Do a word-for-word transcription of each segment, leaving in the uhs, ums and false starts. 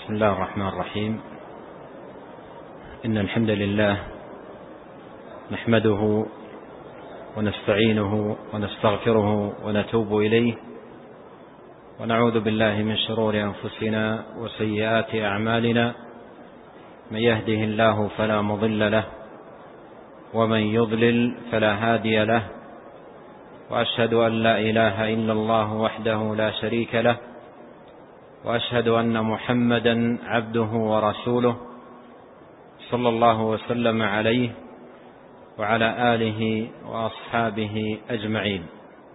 بسم الله الرحمن الرحيم. إن الحمد لله نحمده ونستعينه ونستغفره ونتوب إليه، ونعوذ بالله من شرور أنفسنا وسيئات أعمالنا. من يهده الله فلا مضل له، ومن يضلل فلا هادي له، وأشهد أن لا إله إلا الله وحده لا شريك له، وأشهد أن محمدا عبده ورسوله صلى الله وسلم عليه وعلى آله وأصحابه أجمعين.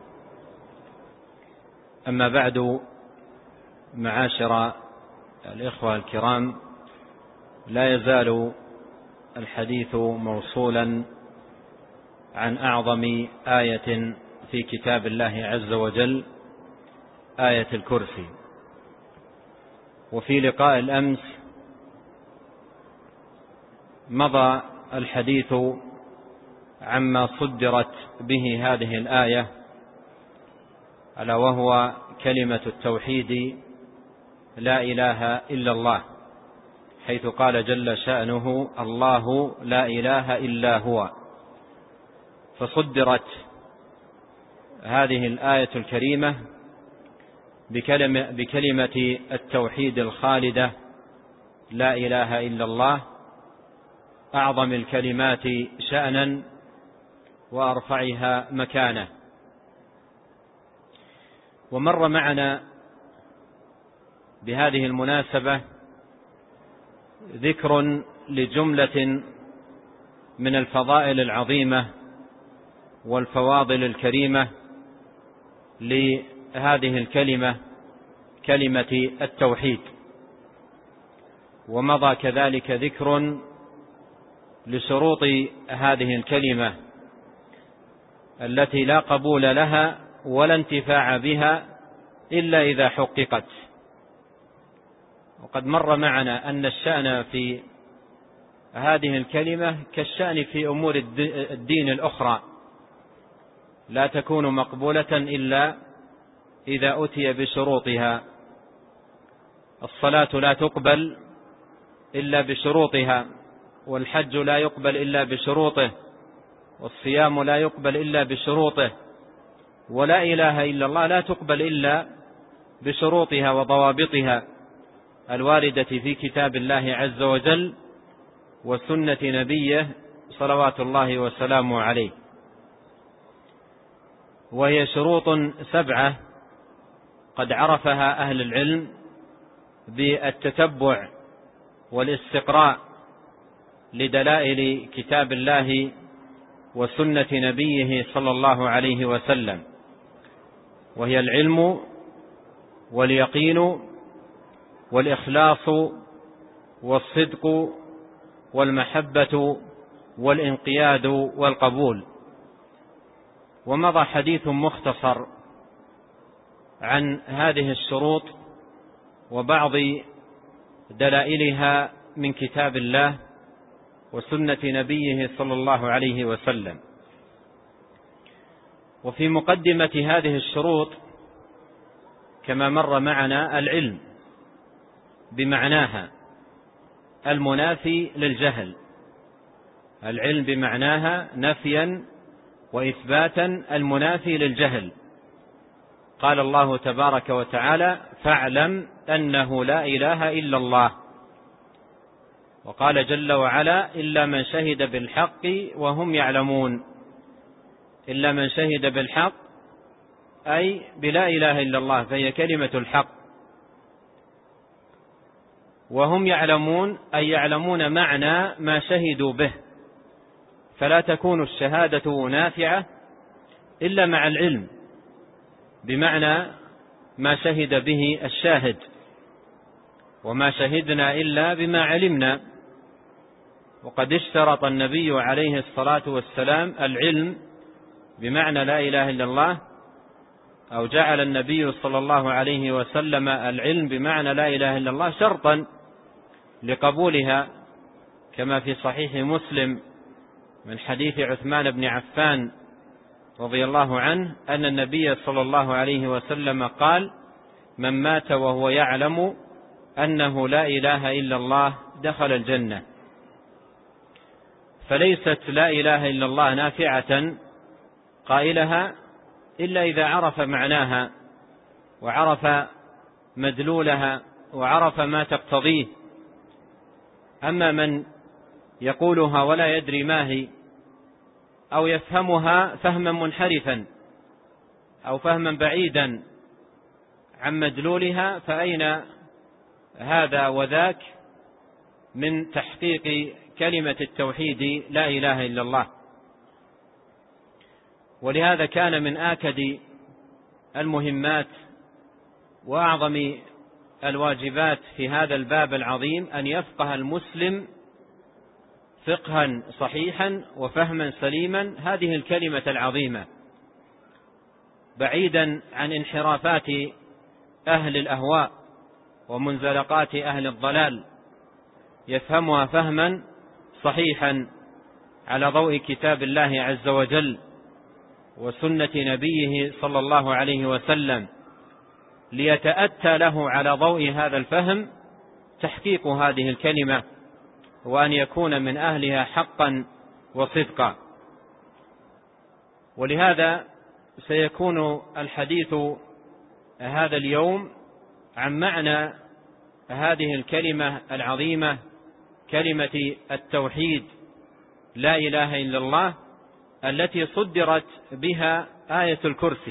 أما بعد، معاشر الإخوة الكرام، لا يزال الحديث موصولا عن أعظم آية في كتاب الله عز وجل، آية الكرسي. وفي لقاء الأمس مضى الحديث عما صدرت به هذه الآية، ألا وهو كلمة التوحيد لا إله إلا الله، حيث قال جل شأنه: الله لا إله إلا هو. فصدرت هذه الآية الكريمة بكلمة, بكلمة التوحيد الخالدة لا إله إلا الله، أعظم الكلمات شأنا وأرفعها مكانة. ومر معنا بهذه المناسبة ذكر لجملة من الفضائل العظيمة والفواضل الكريمة لهذه الكلمة، كلمة التوحيد. ومضى كذلك ذكر لشروط هذه الكلمة التي لا قبول لها ولا انتفاع بها إلا إذا حققت. وقد مر معنا أن الشأن في هذه الكلمة كالشأن في أمور الدين الأخرى، لا تكون مقبولة إلا إذا أتي بشروطها. الصلاة لا تقبل إلا بشروطها، والحج لا يقبل إلا بشروطه، والصيام لا يقبل إلا بشروطه، ولا إله إلا الله لا تقبل إلا بشروطها وضوابطها الواردة في كتاب الله عز وجل وسنة نبيه صلوات الله وسلامه عليه. وهي شروط سبعة قد عرفها أهل العلم بالتتبع والاستقراء لدلائل كتاب الله وسنة نبيه صلى الله عليه وسلم، وهي العلم واليقين والإخلاص والصدق والمحبة والانقياد والقبول. ومضى حديث مختصر عن هذه الشروط وبعض دلائلها من كتاب الله وسنة نبيه صلى الله عليه وسلم. وفي مقدمة هذه الشروط كما مر معنا العلم بمعناها المنافي للجهل، العلم بمعناها نفيا وإثباتا المنافي للجهل. قال الله تبارك وتعالى: فاعلم أنه لا إله إلا الله. وقال جل وعلا: إلا من شهد بالحق وهم يعلمون. إلا من شهد بالحق أي بلا إله إلا الله، فهي كلمة الحق. وهم يعلمون أي يعلمون معنى ما شهدوا به، فلا تكون الشهادة نافعة إلا مع العلم بمعنى ما شهد به الشاهد، وما شهدنا إلا بما علمنا. وقد اشترط النبي عليه الصلاة والسلام العلم بمعنى لا إله إلا الله، أو جعل النبي صلى الله عليه وسلم العلم بمعنى لا إله إلا الله شرطا لقبولها، كما في صحيح مسلم من حديث عثمان بن عفان رضي الله عنه أن النبي صلى الله عليه وسلم قال: من مات وهو يعلم أنه لا إله إلا الله دخل الجنة. فليست لا إله إلا الله نافعة قائلها إلا إذا عرف معناها وعرف مدلولها وعرف ما تقتضيه. أما من يقولها ولا يدري ما هي أو يفهمها فهما منحرفا أو فهما بعيدا عن مدلولها فأين هذا وذاك من تحقيق كلمة التوحيد لا إله إلا الله. ولهذا كان من آكد المهمات وأعظم الواجبات في هذا الباب العظيم أن يفقه المسلم فقها صحيحا وفهما سليما هذه الكلمة العظيمة، بعيدا عن انحرافات أهل الأهواء ومنزلقات أهل الضلال، يفهمها فهما صحيحا على ضوء كتاب الله عز وجل وسنة نبيه صلى الله عليه وسلم، ليتأتى له على ضوء هذا الفهم تحقيق هذه الكلمة وأن يكون من أهلها حقا وصدقا. ولهذا سيكون الحديث هذا اليوم عن معنى هذه الكلمة العظيمة، كلمة التوحيد لا إله إلا الله، التي صدرت بها آية الكرسي.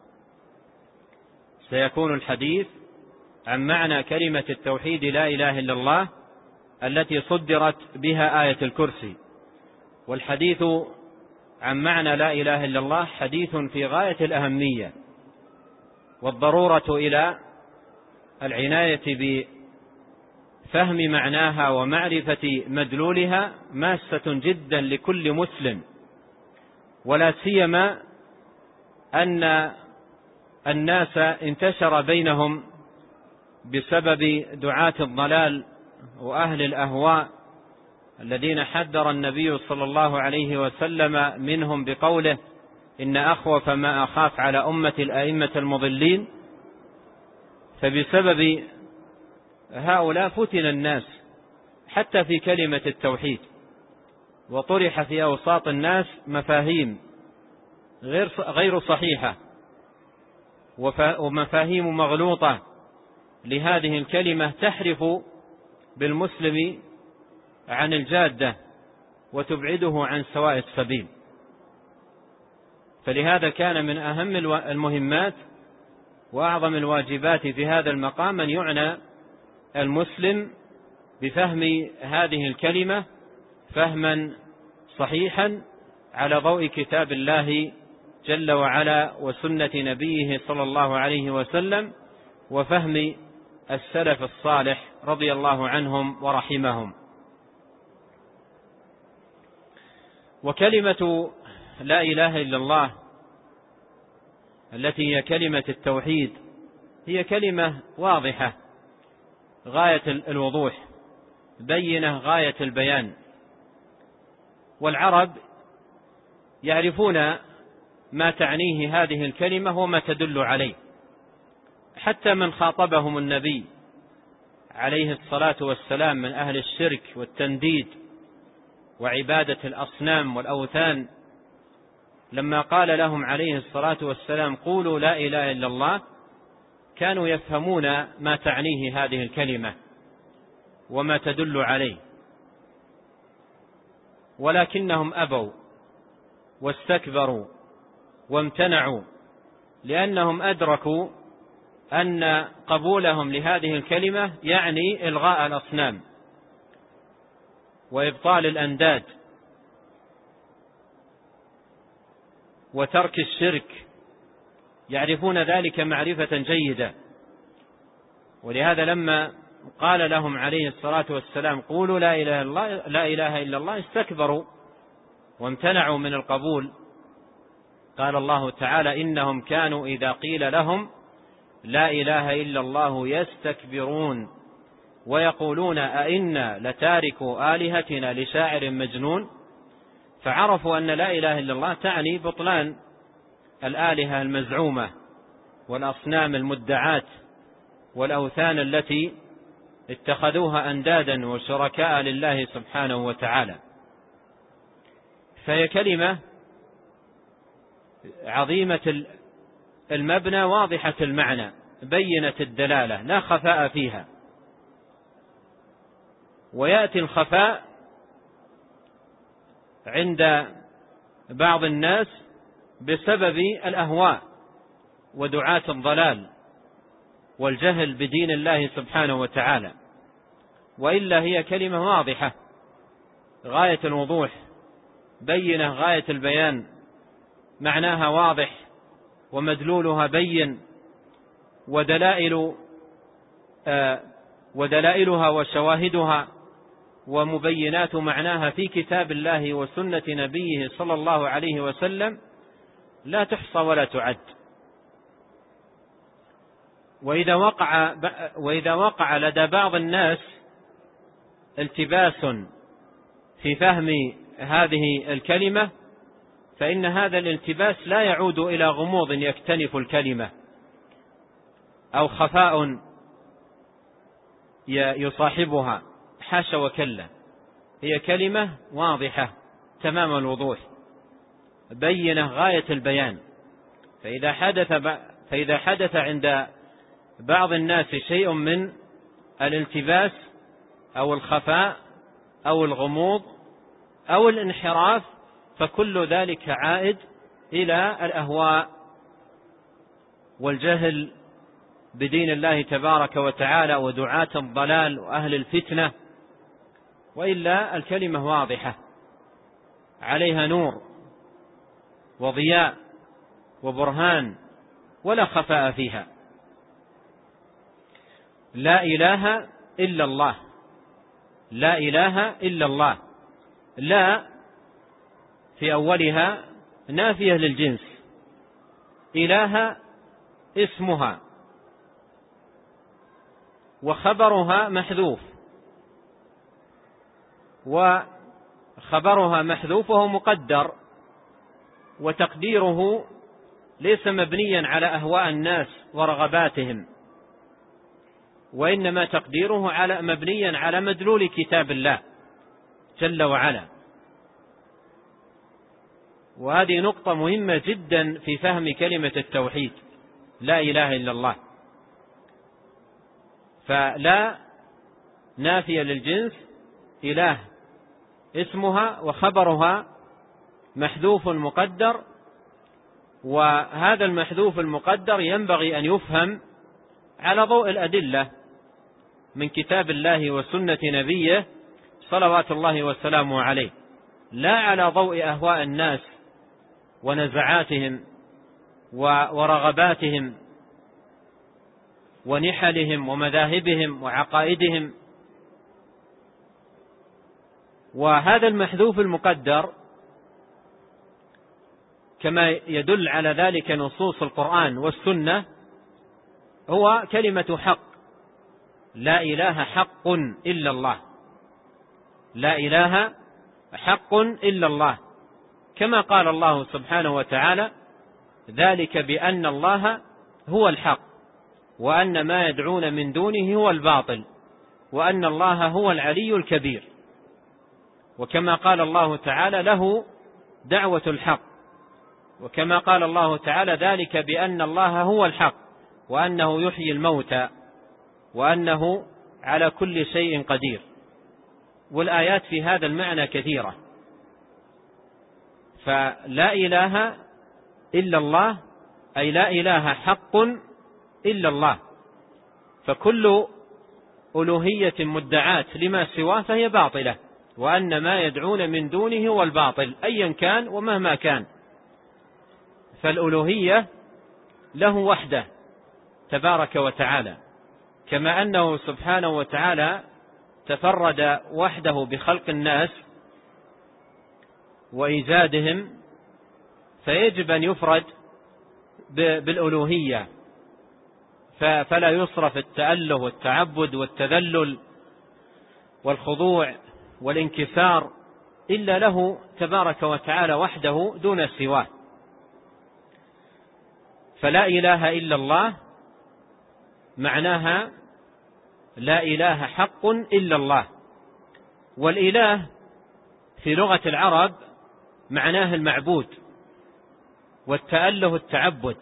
سيكون الحديث عن معنى كلمة التوحيد لا إله إلا الله التي صدرت بها آية الكرسي. والحديث عن معنى لا إله إلا الله حديث في غاية الأهمية، والضرورة إلى العناية بفهم معناها ومعرفة مدلولها ماسة جدا لكل مسلم، ولا سيما أن الناس انتشر بينهم بسبب دعاة الضلال وأهل الأهواء الذين حذر النبي صلى الله عليه وسلم منهم بقوله: إن أخوف ما أخاف على أمة الأئمة المضلين. فبسبب هؤلاء فتن الناس حتى في كلمة التوحيد، وطرح في أوساط الناس مفاهيم غير صحيحة ومفاهيم مغلوطة لهذه الكلمة تحرف بالمسلم عن الجادة وتبعده عن سواء السبيل. فلهذا كان من أهم المهمات وأعظم الواجبات في هذا المقام أن يعنى المسلم بفهم هذه الكلمة فهما صحيحا على ضوء كتاب الله جل وعلا وسنة نبيه صلى الله عليه وسلم وفهم السلف الصالح رضي الله عنهم ورحمهم. وكلمة لا إله إلا الله التي هي كلمة التوحيد هي كلمة واضحة غاية الوضوح، بينة غاية البيان، والعرب يعرفون ما تعنيه هذه الكلمة وما تدل عليه. حتى من خاطبهم النبي عليه الصلاة والسلام من أهل الشرك والتنديد وعبادة الأصنام والأوثان، لما قال لهم عليه الصلاة والسلام: قولوا لا إله إلا الله، كانوا يفهمون ما تعنيه هذه الكلمة وما تدل عليه، ولكنهم أبوا واستكبروا وامتنعوا، لأنهم أدركوا أن قبولهم لهذه الكلمة يعني إلغاء الأصنام وإبطال الأنداد وترك الشرك، يعرفون ذلك معرفة جيدة. ولهذا لما قال لهم عليه الصلاة والسلام: قولوا لا إله إلا الله، لا إله إلا الله، استكبروا وامتنعوا من القبول. قال الله تعالى: إنهم كانوا إذا قيل لهم لا إله إلا الله يستكبرون ويقولون أئنا لتاركوا آلهتنا لشاعر مجنون. فعرفوا أن لا إله إلا الله تعني بطلان الآلهة المزعومة والأصنام المدعاة والأوثان التي اتخذوها أندادا وشركاء لله سبحانه وتعالى. فهي كلمة عظيمة المبنى واضحة المعنى بينة الدلالة لا خفاء فيها. ويأتي الخفاء عند بعض الناس بسبب الأهواء ودعاة الضلال والجهل بدين الله سبحانه وتعالى، وإلا هي كلمة واضحة غاية الوضوح بينة غاية البيان، معناها واضح ومدلولها بين، ودلائل آه ودلائلها وشواهدها ومبينات معناها في كتاب الله وسنة نبيه صلى الله عليه وسلم لا تحصى ولا تعد. وإذا وقع, وإذا وقع لدى بعض الناس التباس في فهم هذه الكلمة فإن هذا الالتباس لا يعود إلى غموض يكتنف الكلمة أو خفاء يصاحبها، حاشا وكلا، هي كلمة واضحة تمام الوضوح بينة غاية البيان. فإذا حدث, فإذا حدث عند بعض الناس شيء من الالتباس أو الخفاء أو الغموض أو الانحراف فكل ذلك عائد إلى الأهواء والجهل بدين الله تبارك وتعالى ودعاة الضلال وأهل الفتنة. وإلا الكلمة واضحة عليها نور وضياء وبرهان ولا خفاء فيها. لا إله إلا الله، لا إله إلا الله. لا في أولها نافية للجنس، إله اسمها وخبرها محذوف، وخبرها محذوف وهو مقدر، وتقديره ليس مبنيا على أهواء الناس ورغباتهم، وإنما تقديره على مبنيا على مدلول كتاب الله جل وعلا. وهذه نقطة مهمة جدا في فهم كلمة التوحيد لا إله إلا الله. فلا نافية للجنس، إله اسمها وخبرها محذوف مقدر، وهذا المحذوف المقدر ينبغي أن يفهم على ضوء الأدلة من كتاب الله وسنة نبيه صلوات الله وسلامه عليه، لا على ضوء أهواء الناس ونزعاتهم ورغباتهم ونحلهم ومذاهبهم وعقائدهم. وهذا المحذوف المقدر كما يدل على ذلك نصوص القرآن والسنة هو كلمة حق، لا إله حق إلا الله، لا إله حق إلا الله، كما قال الله سبحانه وتعالى: ذلك بأن الله هو الحق وأن ما يدعون من دونه هو الباطل وأن الله هو العلي الكبير. وكما قال الله تعالى: له دعوة الحق. وكما قال الله تعالى: ذلك بأن الله هو الحق وأنه يحيي الموتى وأنه على كل شيء قدير. والآيات في هذا المعنى كثيرة. فلا إله إلا الله أي لا إله حق إلا الله، فكل ألوهية مدعاة لما سواه فهي باطلة، وأن ما يدعون من دونه هو الباطل أيا كان ومهما كان. فالألوهية له وحده تبارك وتعالى، كما أنه سبحانه وتعالى تفرد وحده بخلق الناس وإيجادهم، فيجب أن يفرد بالألوهية، فلا يصرف التأله والتعبد والتذلل والخضوع والانكسار إلا له تبارك وتعالى وحده دون سواه. فلا إله إلا الله معناها لا إله حق إلا الله. والإله في لغة العرب معناه المعبود، والتأله التعبد.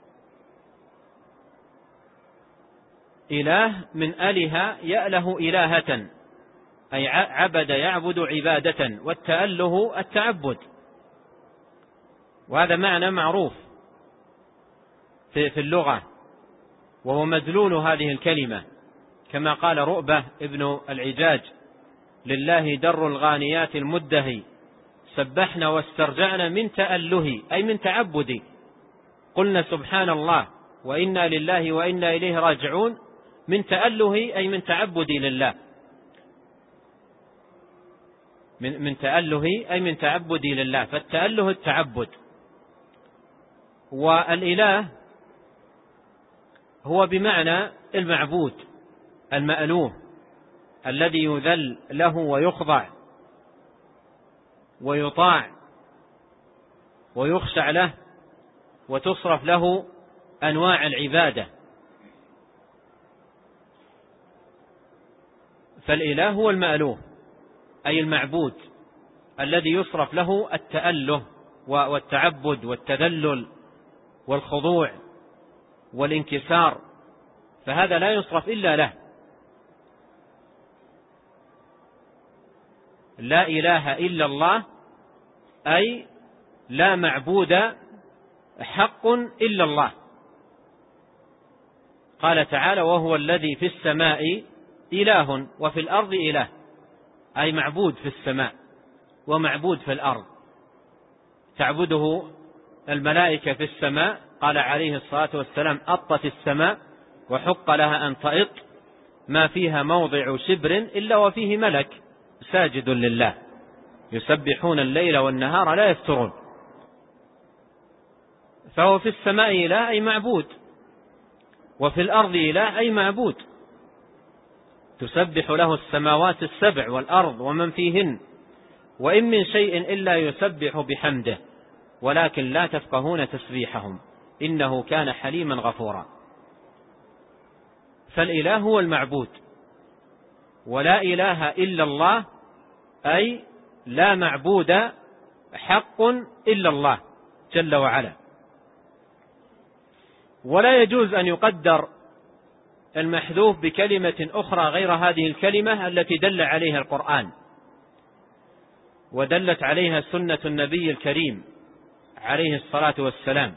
إله من أله يأله إلهة، أي عبد يعبد عبادة، والتأله التعبد، وهذا معنى معروف في اللغة، وهو مدلول هذه الكلمة، كما قال رؤبة ابن العجاج: لله در الغانيات المدهي سبحنا واسترجعنا من تأله، أي من تعبدي، قلنا سبحان الله وإنا لله وإنا إليه راجعون، من تأله أي من تعبدي لله، من من تأله أي من تعبدي لله، فالتأله التعبد. والإله هو بمعنى المعبود المألوه الذي يذل له ويخضع ويطاع ويخشع له وتصرف له أنواع العبادة. فالإله هو المألوه أي المعبود الذي يصرف له التأله والتعبد والتذلل والخضوع والانكسار، فهذا لا يصرف إلا له. لا إله إلا الله أي لا معبود حق إلا الله. قال تعالى: وهو الذي في السماء إله وفي الأرض إله، أي معبود في السماء ومعبود في الأرض، تعبده الملائكة في السماء. قال عليه الصلاة والسلام: أطت السماء وحق لها أن تئط، ما فيها موضع شبر إلا وفيه ملك ساجد لله، يسبحون الليل والنهار لا يفترون. فهو في السماء إله أي معبود، وفي الأرض إله أي معبود، تسبح له السماوات السبع والأرض ومن فيهن، وإن من شيء إلا يسبح بحمده ولكن لا تفقهون تسبيحهم إنه كان حليما غفورا. فالإله هو المعبود، ولا إله إلا الله أي لا معبود حق إلا الله جل وعلا. ولا يجوز أن يقدر المحذوف بكلمة أخرى غير هذه الكلمة التي دل عليها القرآن ودلت عليها سنة النبي الكريم عليه الصلاة والسلام.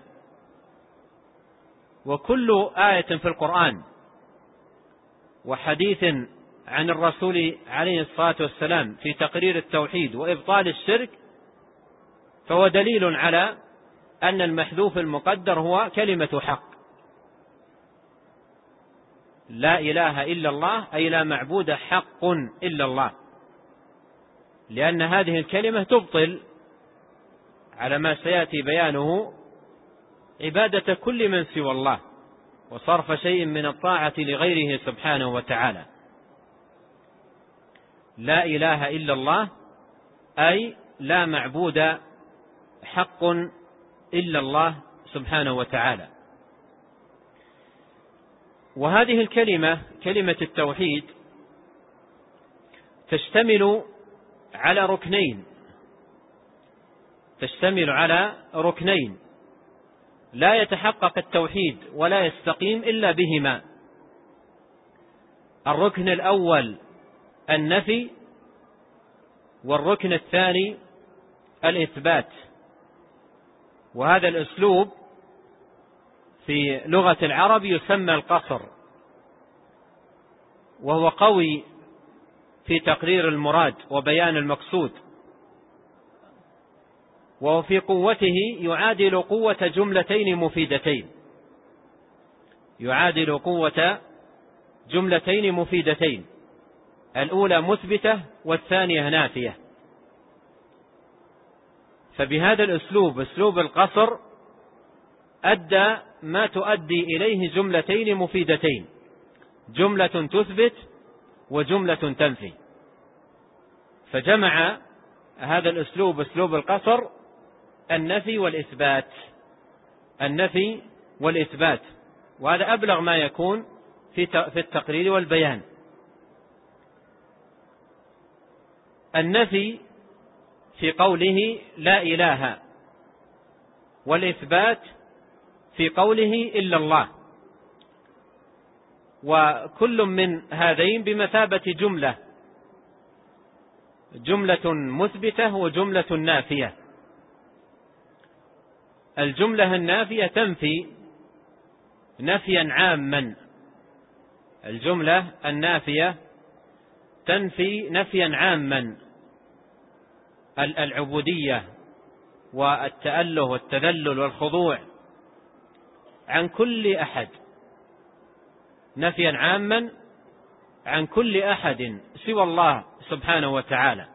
وكل آية في القرآن وحديث عن الرسول عليه الصلاة والسلام في تقرير التوحيد وإبطال الشرك فهو دليل على أن المحذوف المقدر هو كلمة حق. لا إله إلا الله أي لا معبود حق إلا الله، لأن هذه الكلمة تبطل على ما سيأتي بيانه عبادة كل من سوى الله وصرف شيء من الطاعة لغيره سبحانه وتعالى. لا إله إلا الله أي لا معبود حق إلا الله سبحانه وتعالى. وهذه الكلمة كلمة التوحيد تشتمل على ركنين تشتمل على ركنين لا يتحقق التوحيد ولا يستقيم إلا بهما. الركن الأول النفي، والركن الثاني الإثبات. وهذا الأسلوب في لغة العرب يسمى القصر، وهو قوي في تقرير المراد وبيان المقصود، وفي قوته يعادل قوة جملتين مفيدتين يعادل قوة جملتين مفيدتين الأولى مثبتة والثانية نافية. فبهذا الأسلوب أسلوب القصر أدى ما تؤدي إليه جملتين مفيدتين، جملة تثبت وجملة تنفي، فجمع هذا الأسلوب أسلوب القصر النفي والإثبات النفي والإثبات وهذا أبلغ ما يكون في التقرير والبيان، النفي في قوله لا إله، والإثبات في قوله إلا الله، وكل من هذين بمثابة جملة، جملة مثبتة وجملة نافية. الجملة النافية تنفي نفيا عاما، الجملة النافية تنفي نفيا عاما العبودية والتأله والتذلل والخضوع عن كل أحد، نفيا عاما عن كل أحد سوى الله سبحانه وتعالى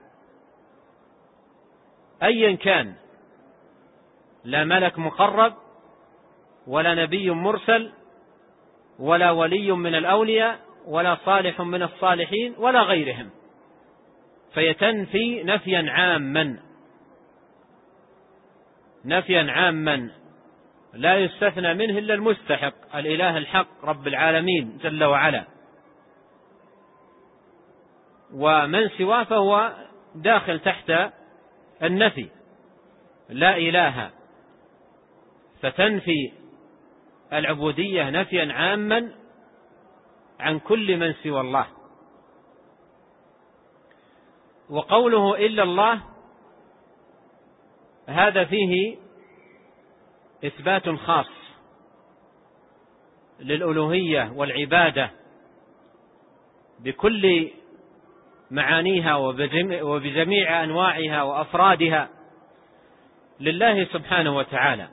أيا كان، لا ملك مقرب ولا نبي مرسل ولا ولي من الأولياء ولا صالح من الصالحين ولا غيرهم، فيتنفي نفيا عاما، نفيا عاما لا يستثنى منه إلا المستحق، الإله الحق رب العالمين جل وعلا، ومن سواه فهو داخل تحت النفي. لا إله فتنفي العبودية نفيا عاما عن كل من سوى الله. وقوله إلا الله هذا فيه إثبات خاص للألوهية والعبادة بكل معانيها وبجميع أنواعها وأفرادها لله سبحانه وتعالى،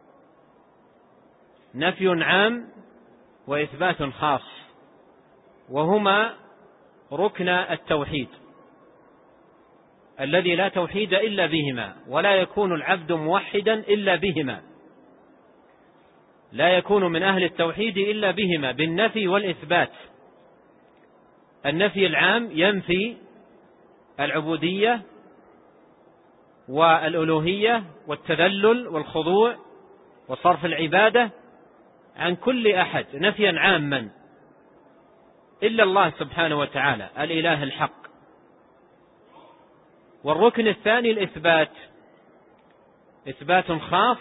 نفي عام وإثبات خاص، وهما ركن التوحيد الذي لا توحيد إلا بهما، ولا يكون العبد موحدا إلا بهما، لا يكون من أهل التوحيد إلا بهما، بالنفي والإثبات. النفي العام ينفي العبودية والألوهية والتذلل والخضوع وصرف العبادة عن كل أحد نفيا عاما إلا الله سبحانه وتعالى الإله الحق. والركن الثاني الإثبات، إثبات خاص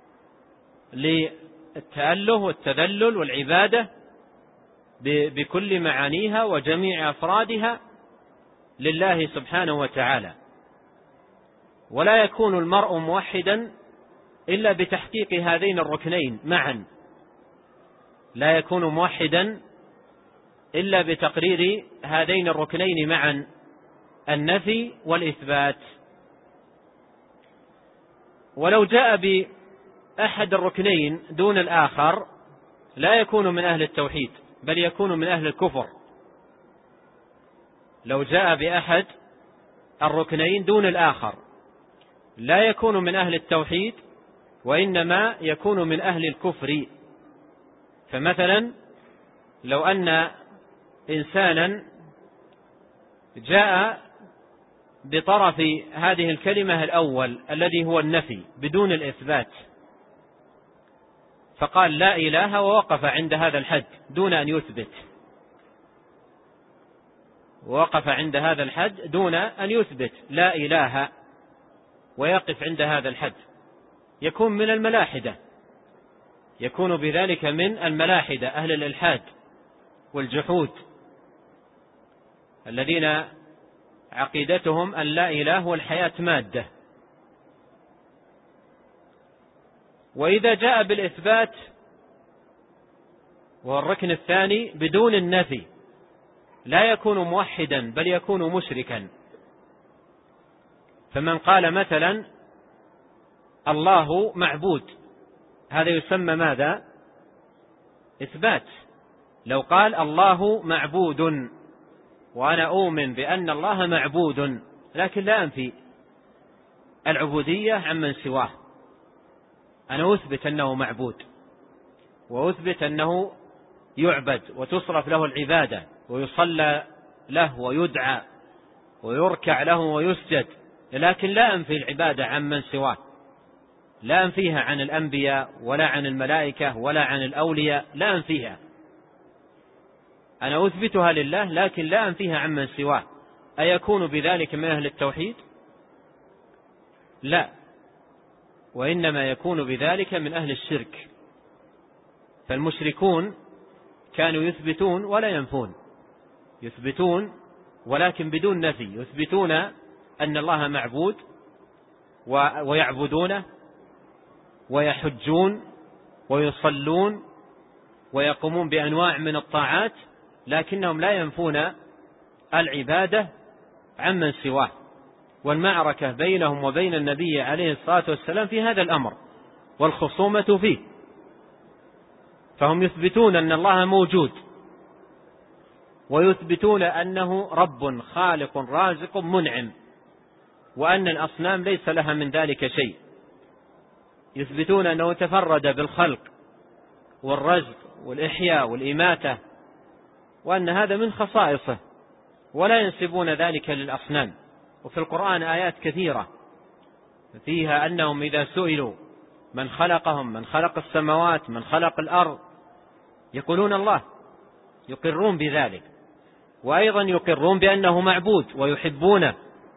للتأله والتذلل والعبادة بكل معانيها وجميع أفرادها لله سبحانه وتعالى، ولا يكون المرء موحدا إلا بتحقيق هذين الركنين معا، لا يكون موحدا إلا بتقرير هذين الركنين معا، النفي والإثبات. ولو جاء بأحد الركنين دون الآخر لا يكون من أهل التوحيد، بل يكون من أهل الكفر. لو جاء بأحد الركنين دون الآخر لا يكون من أهل التوحيد، وإنما يكون من أهل الكفر. فمثلا لو أن إنسانا جاء بطرف هذه الكلمة الأول الذي هو النفي بدون الإثبات، فقال لا إله ووقف عند هذا الحد دون أن يثبت، ووقف عند هذا الحد دون أن يثبت لا إله ويقف عند هذا الحد، يكون من الملاحدة، يكون بذلك من الملاحدة أهل الإلحاد والجحود الذين عقيدتهم أن لا إله والحياة مادة. وإذا جاء بالإثبات والركن الثاني بدون النفي لا يكون موحدا بل يكون مشركا. فمن قال مثلا الله معبود هذا يسمى ماذا؟ إثبات. لو قال الله معبود وأنا أؤمن بأن الله معبود لكن لا أنفي العبودية عمن سواه، أنا أثبت أنه معبود وأثبت أنه يعبد وتصرف له العبادة ويصلى له ويدعى ويركع له ويسجد، لكن لا أنفي العبادة عمن سواه، لا أنفيها عن الأنبياء ولا عن الملائكة ولا عن الأولياء، لا أنفيها، أنا أثبتها لله لكن لا أنفيها عمن سواه. أيكون بذلك من أهل التوحيد؟ لا، وإنما يكون بذلك من أهل الشرك. فالمشركون كانوا يثبتون ولا ينفون، يثبتون ولكن بدون نفي، يثبتون أن الله معبود ويعبدونه ويحجون ويصلون ويقومون بأنواع من الطاعات، لكنهم لا ينفون العبادة عمن سواه. والمعركة بينهم وبين النبي عليه الصلاة والسلام في هذا الأمر والخصومة فيه. فهم يثبتون أن الله موجود، ويثبتون أنه رب خالق رازق منعم، وأن الأصنام ليس لها من ذلك شيء. يثبتون أنه تفرد بالخلق والرزق والإحياء والإماتة، وأن هذا من خصائصه، ولا ينسبون ذلك للأصنام. وفي القرآن آيات كثيرة فيها أنهم إذا سئلوا من خلقهم، من خلق السماوات، من خلق الأرض، يقولون الله، يقرون بذلك. وأيضا يقرون بأنه معبود ويحبونه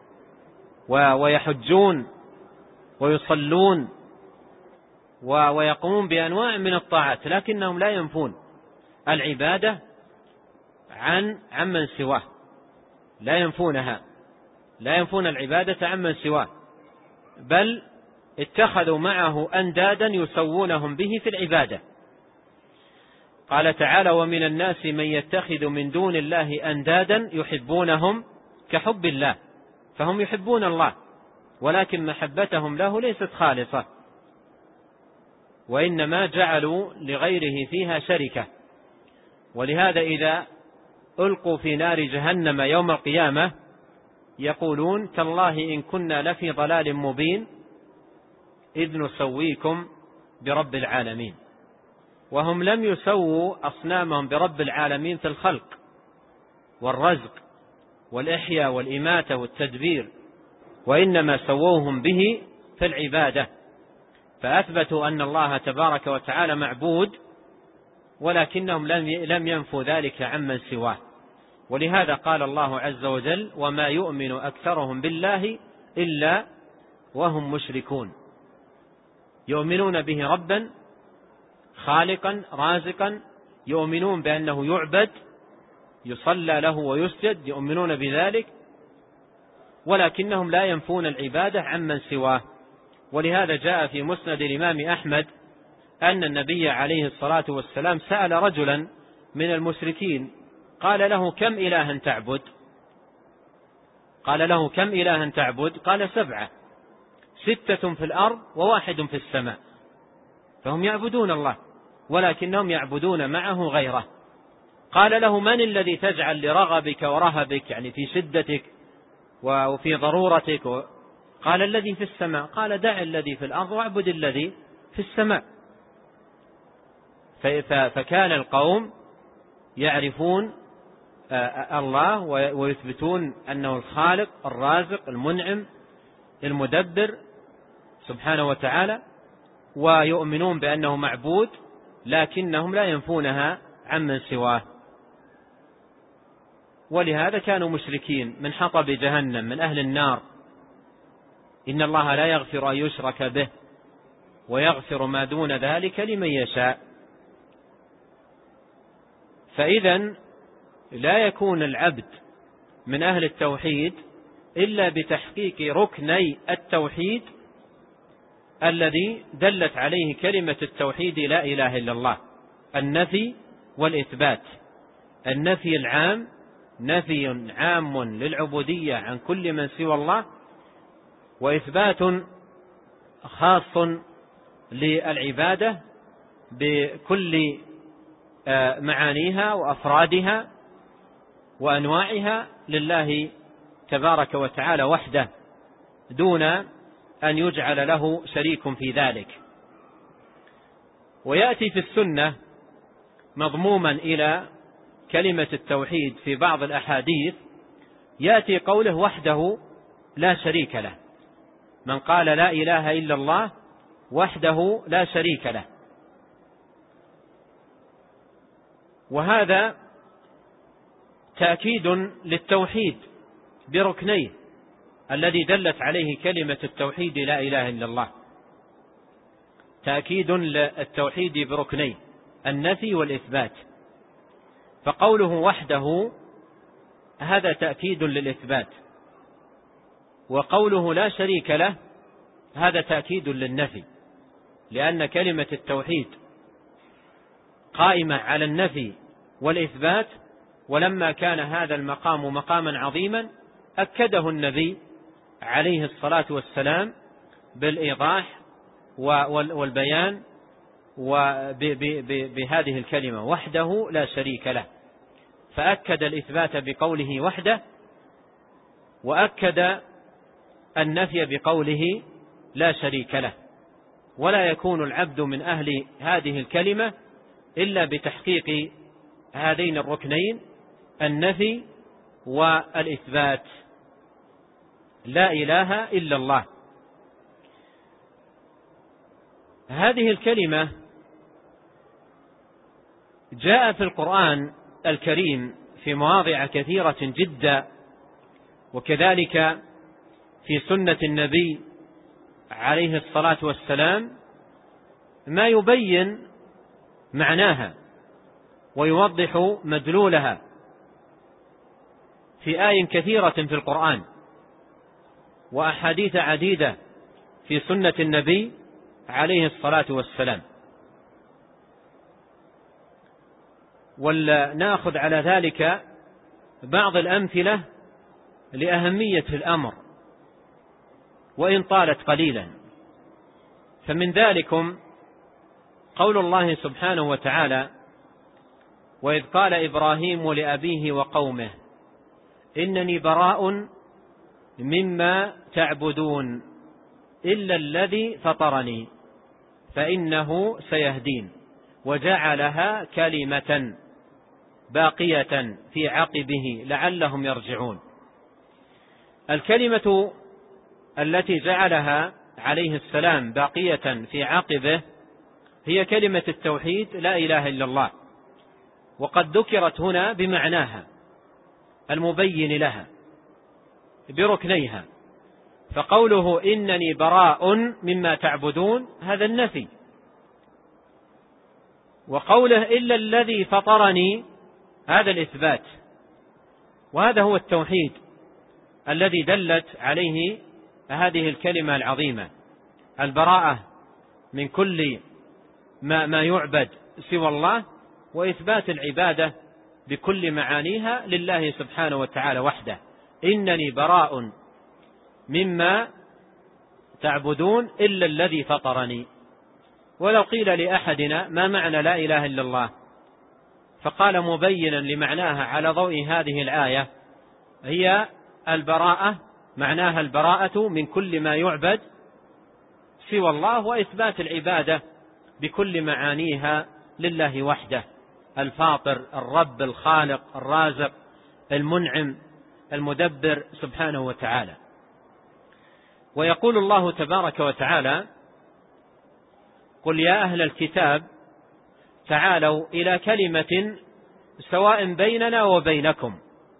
ويحجون ويصلون ويقومون بأنواع من الطاعات، لكنهم لا ينفون العبادة عن عمن سواه، لا ينفونها، لا ينفون العبادة عمن سواه، بل اتخذوا معه أندادا يسوونهم به في العبادة. قال تعالى: ومن الناس من يتخذ من دون الله أندادا يحبونهم كحب الله. فهم يحبون الله، ولكن محبتهم له ليست خالصة، وإنما جعلوا لغيره فيها شركة. ولهذا إذا ألقوا في نار جهنم يوم القيامة يقولون: تالله إن كنا لفي ضلال مبين إذ نسويكم برب العالمين. وهم لم يسووا أصنامهم برب العالمين في الخلق والرزق والإحياء والإماتة والتدبير، وإنما سووهم به في العبادة. فأثبتوا أن الله تبارك وتعالى معبود، ولكنهم لم ينفوا ذلك عمن سواه. ولهذا قال الله عز وجل: وما يؤمن أكثرهم بالله إلا وهم مشركون. يؤمنون به ربا خالقا رازقا، يؤمنون بأنه يعبد يصلى له ويسجد، يؤمنون بذلك، ولكنهم لا ينفون العبادة عمن سواه. ولهذا جاء في مسند الإمام أحمد أن النبي عليه الصلاة والسلام سأل رجلا من المشركين قال له: كم إلها تعبد؟ قال له: كم إلها تعبد؟ قال: سبعة، ستة في الأرض وواحد في السماء. فهم يعبدون الله، ولكنهم يعبدون معه غيره. قال له: من الذي تجعل لرغبك ورهبك، يعني في شدتك وفي ضرورتك؟ قال: الذي في السماء. قال: دع الذي في الأرض واعبد الذي في السماء. فكان القوم يعرفون الله ويثبتون أنه الخالق الرازق المنعم المدبر سبحانه وتعالى، ويؤمنون بأنه معبود، لكنهم لا ينفونها عمن سواه. ولهذا كانوا مشركين من حطب جهنم، من أهل النار. إن الله لا يغفر أن يشرك به ويغفر ما دون ذلك لمن يشاء. فإذن لا يكون العبد من أهل التوحيد إلا بتحقيق ركني التوحيد الذي دلت عليه كلمة التوحيد لا إله إلا الله: النفي والإثبات. النفي العام، نفي عام للعبودية عن كل من سوى الله، وإثبات خاص للعبادة بكل معانيها وأفرادها وأنواعها لله تبارك وتعالى وحده، دون أن يجعل له شريك في ذلك. ويأتي في السنة مضموما إلى كلمة التوحيد في بعض الأحاديث، يأتي قوله: وحده لا شريك له. من قال لا إله إلا الله وحده لا شريك له. وهذا تأكيد للتوحيد بركنيه الذي دلت عليه كلمة التوحيد لا إله إلا الله، تأكيد للتوحيد بركنيه النفي والإثبات. فقوله وحده هذا تأكيد للإثبات، وقوله لا شريك له هذا تأكيد للنفي، لأن كلمة التوحيد قائمة على النفي والإثبات، ولما كان هذا المقام مقاما عظيما أكده النبي عليه الصلاة والسلام بالإيضاح والبيان بهذه الكلمة وحده لا شريك له، فأكد الإثبات بقوله وحده، وأكد النفي بقوله لا شريك له. ولا يكون العبد من أهل هذه الكلمة إلا بتحقيق هذين الركنين النفي والإثبات، لا إله إلا الله. هذه الكلمة جاء في القرآن الكريم في مواضع كثيرة جدا، وكذلك في سنة النبي عليه الصلاة والسلام ما يبين معناها ويوضح مدلولها في آي كثيرة في القرآن، وأحاديث عديدة في سنة النبي عليه الصلاة والسلام. ولنأخذ على ذلك بعض الأمثلة لأهمية الأمر وإن طالت قليلا. فمن ذلكم قول الله سبحانه وتعالى: وإذ قال إبراهيم لأبيه وقومه إنني براء مما تعبدون إلا الذي فطرني فإنه سيهدين وجعلها كلمة باقية في عقبه لعلهم يرجعون. الكلمة التي جعلها عليه السلام باقية في عقبه هي كلمة التوحيد لا إله إلا الله، وقد ذكرت هنا بمعناها المبين لها بركنيها. فقوله إنني براء مما تعبدون هذا النفي، وقوله إلا الذي فطرني هذا الإثبات، وهذا هو التوحيد الذي دلت عليه هذه الكلمة العظيمة: البراءة من كل ما, ما يعبد سوى الله، وإثبات العبادة بكل معانيها لله سبحانه وتعالى وحده. إنني براء مما تعبدون إلا الذي فطرني. ولو قيل لأحدنا ما معنى لا إله إلا الله، فقال مبينا لمعناها على ضوء هذه الآية: هي البراءة، معناها البراءة من كل ما يعبد سوى الله، وإثبات العبادة بكل معانيها لله وحده، الفاطر، الرب، الخالق، الرازق، المنعم، المدبر سبحانه وتعالى. ويقول الله تبارك وتعالى: قل يا أهل الكتاب تعالوا إلى كلمة سواء بيننا وبينكم.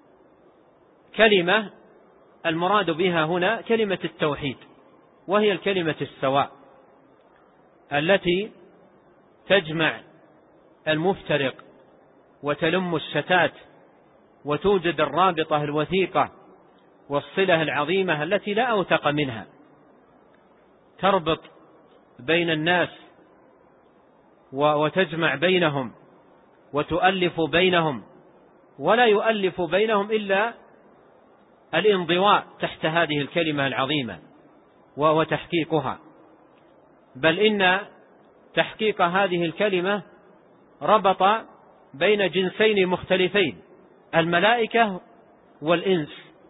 كلمة المراد بها هنا كلمة التوحيد، وهي الكلمة السواء التي تجمع المفترق وتلم الشتات، وتوجد الرابطة الوثيقة والصلة العظيمة التي لا أوثق منها، تربط بين الناس وتجمع بينهم وتؤلف بينهم، ولا يؤلف بينهم إلا الانضواء تحت هذه الكلمة العظيمة وتحقيقها. بل إن تحقيق هذه الكلمة ربط بين جنسين مختلفين، الملائكة والإنس.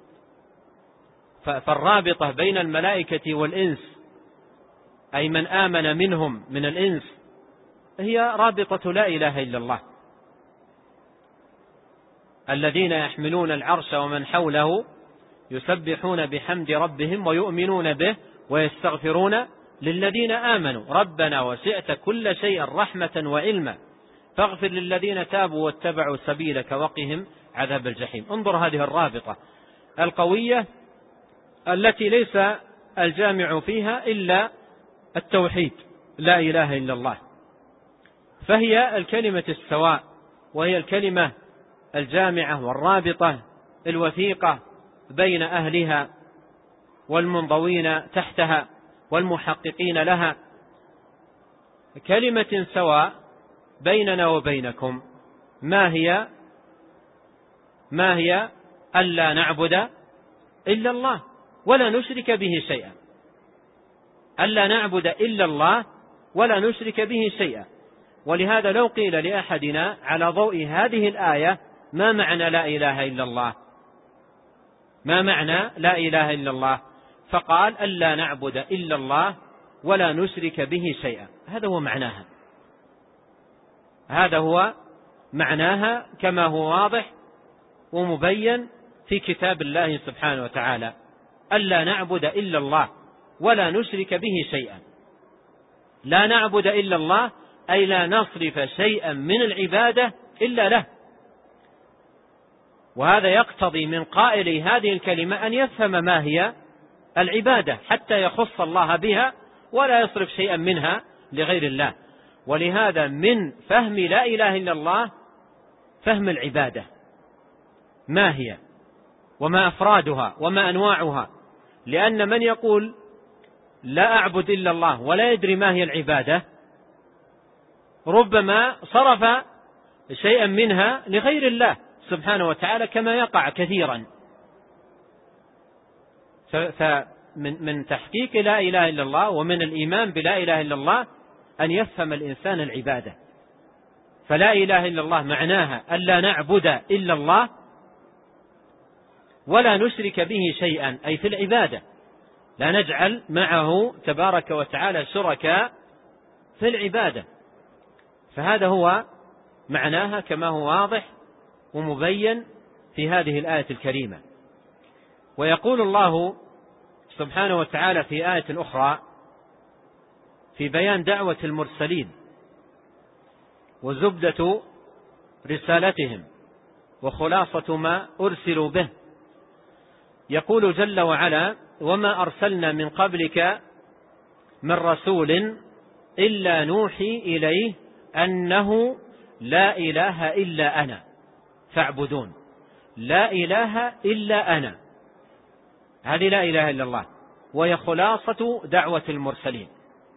فالرابطة بين الملائكة والإنس، أي من آمن منهم من الإنس، هي رابطة لا إله إلا الله. الذين يحملون العرش ومن حوله يسبحون بحمد ربهم ويؤمنون به ويستغفرون للذين آمنوا ربنا وسعت كل شيء رحمة وعلما فاغفر للذين تابوا واتبعوا سبيلك وقهم عذاب الجحيم. انظر هذه الرابطة، القوية التي ليس الجامع فيها إلا التوحيد، لا إله إلا الله، فهي الكلمة السواء، وهي الكلمة الجامعة والرابطة الوثيقة بين أهلها والمنضوين تحتها والمحققين لها. كلمة سواء بيننا وبينكم ما هي؟ ما هي؟ ألا نعبد إلا الله ولا نشرك به شيئا، ألا نعبد إلا الله ولا نشرك به شيئا. ولهذا لو قيل لأحدنا على ضوء هذه الآية ما معنى لا إله إلا الله، ما معنى لا إله إلا الله، فقال ألا نعبد إلا الله ولا نشرك به شيئا، هذا هو معناها، هذا هو معناها كما هو واضح ومبين في كتاب الله سبحانه وتعالى، ألا نعبد إلا الله ولا نشرك به شيئا. لا نعبد إلا الله أي لا نصرف شيئا من العبادة إلا له. وهذا يقتضي من قائل هذه الكلمة أن يفهم ما هي العبادة حتى يخص الله بها ولا يصرف شيئا منها لغير الله. ولهذا من فهم لا إله إلا الله فهم العبادة ما هي وما أفرادها وما أنواعها، لأن من يقول لا أعبد إلا الله ولا يدري ما هي العبادة ربما صرف شيئا منها لغير الله سبحانه وتعالى كما يقع كثيرا. فمن من تحقيق لا إله إلا الله ومن الإيمان بلا إله إلا الله أن يفهم الإنسان العبادة. فلا إله إلا الله معناها ألا نعبد إلا الله ولا نشرك به شيئا، أي في العبادة لا نجعل معه تبارك وتعالى شركاء في العبادة. فهذا هو معناها كما هو واضح ومبين في هذه الآية الكريمة. ويقول الله سبحانه وتعالى في آية أخرى في بيان دعوة المرسلين وزبدة رسالتهم وخلاصة ما أرسلوا به، يقول جل وعلا: وما أرسلنا من قبلك من رسول إلا نوحي إليه أنه لا إله إلا أنا فاعبدون. لا إله إلا أنا، هذه لا إله إلا الله، وهي خلاصة دعوة المرسلين.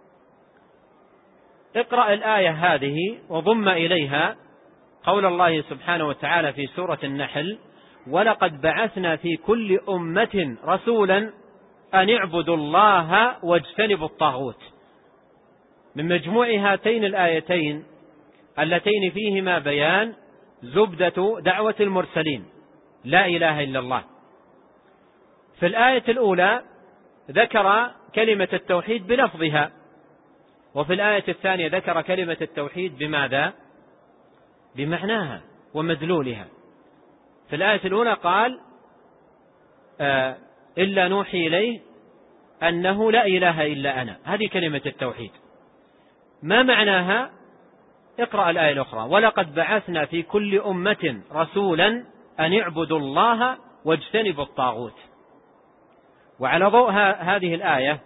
اقرأ الآية هذه وضم إليها قول الله سبحانه وتعالى في سورة النحل: ولقد بعثنا في كل أمة رسولا أن اعبدوا الله واجتنبوا الطاغوت. من مجموع هاتين الآيتين اللتين فيهما بيان زبدة دعوة المرسلين لا إله إلا الله. في الآية الأولى ذكر كلمة التوحيد بلفظها، وفي الآية الثانية ذكر كلمة التوحيد بماذا؟ بمعناها ومدلولها. في الآية الأولى قال آه إلا نوحي إليه أنه لا إله إلا أنا، هذه كلمة التوحيد. ما معناها؟ اقرأ الآية الأخرى: ولقد بعثنا في كل أمة رسولا أن اعبدوا الله واجتنبوا الطاغوت. وعلى ضوء هذه الآية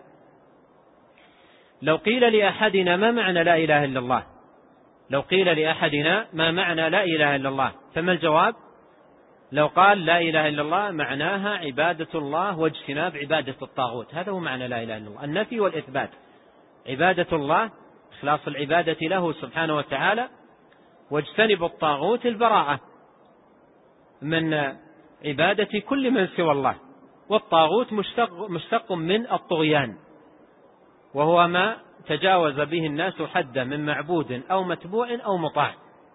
لو قيل لأحدنا ما معنى لا إله إلا الله، لو قيل لأحدنا ما معنى لا إله إلا الله، فما الجواب؟ لو قال لا إله إلا الله معناها عبادة الله واجتناب عبادة الطاغوت، هذا هو معنى لا إله إلا الله، النفي والإثبات. عبادة الله إخلاص العبادة له سبحانه وتعالى، واجتنب الطاغوت البراءة من عبادة كل من سوى الله. والطاغوت مشتق, مشتق من الطغيان، وهو ما تجاوز به الناس حدا من معبود أو متبوع أو مطاع.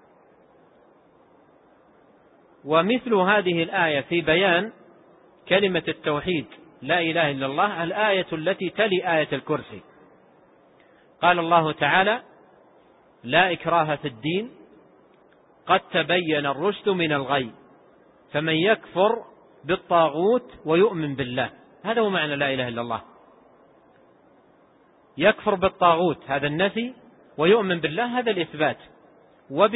ومثل هذه الآية في بيان كلمة التوحيد لا إله إلا الله الآية التي تلي آية الكرسي. قال الله تعالى: لا إكراه في الدين قد تبين الرشد من الغي فمن يكفر بالطاغوت ويؤمن بالله. هذا هو معنى لا إله إلا الله. يكفر بالطاغوت هذا النفي، ويؤمن بالله هذا الإثبات.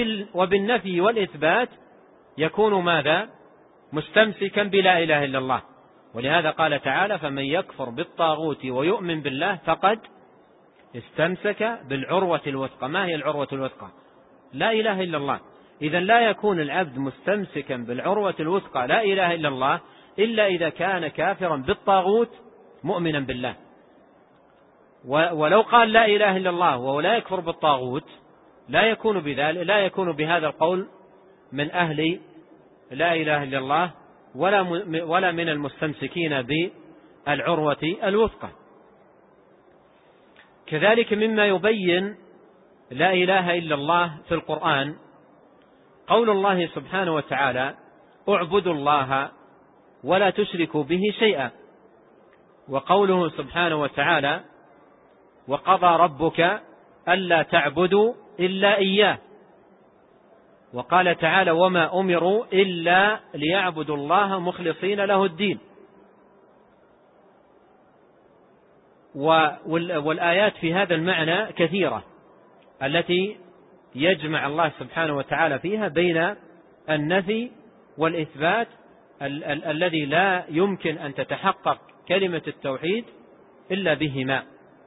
وبالنفي والإثبات يكون ماذا؟ مستمسكا بلا إله إلا الله ولهذا قال تعالى: فمن يكفر بالطاغوت ويؤمن بالله فقد استمسك بالعروة الوثقى. ما هي العروة الوثقى؟ لا إله إلا الله. إذن لا يكون العبد مستمسكا بالعروة الوثقى لا إله إلا الله إلا إذا كان كافرا بالطاغوت مؤمنا بالله. ولو قال لا إله إلا الله وهو لا يكفر بالطاغوت لا يكون بذلك لا يكون بهذا القول من أهل لا إله إلا الله ولا ولا من المستمسكين بالعروة الوثقى. كذلك مما يبين لا إله إلا الله في القرآن قول الله سبحانه وتعالى: اعبدوا الله ولا تشركوا به شيئا، وقوله سبحانه وتعالى: وقضى ربك ألا تعبدوا إلا إياه، وقال تعالى: وما أمروا إلا ليعبدوا الله مخلصين له الدين. والآيات في هذا المعنى كثيرة التي يجمع الله سبحانه وتعالى فيها بين النفي والإثبات ال- ال- الذي لا يمكن أن تتحقق كلمة التوحيد إلا بهما.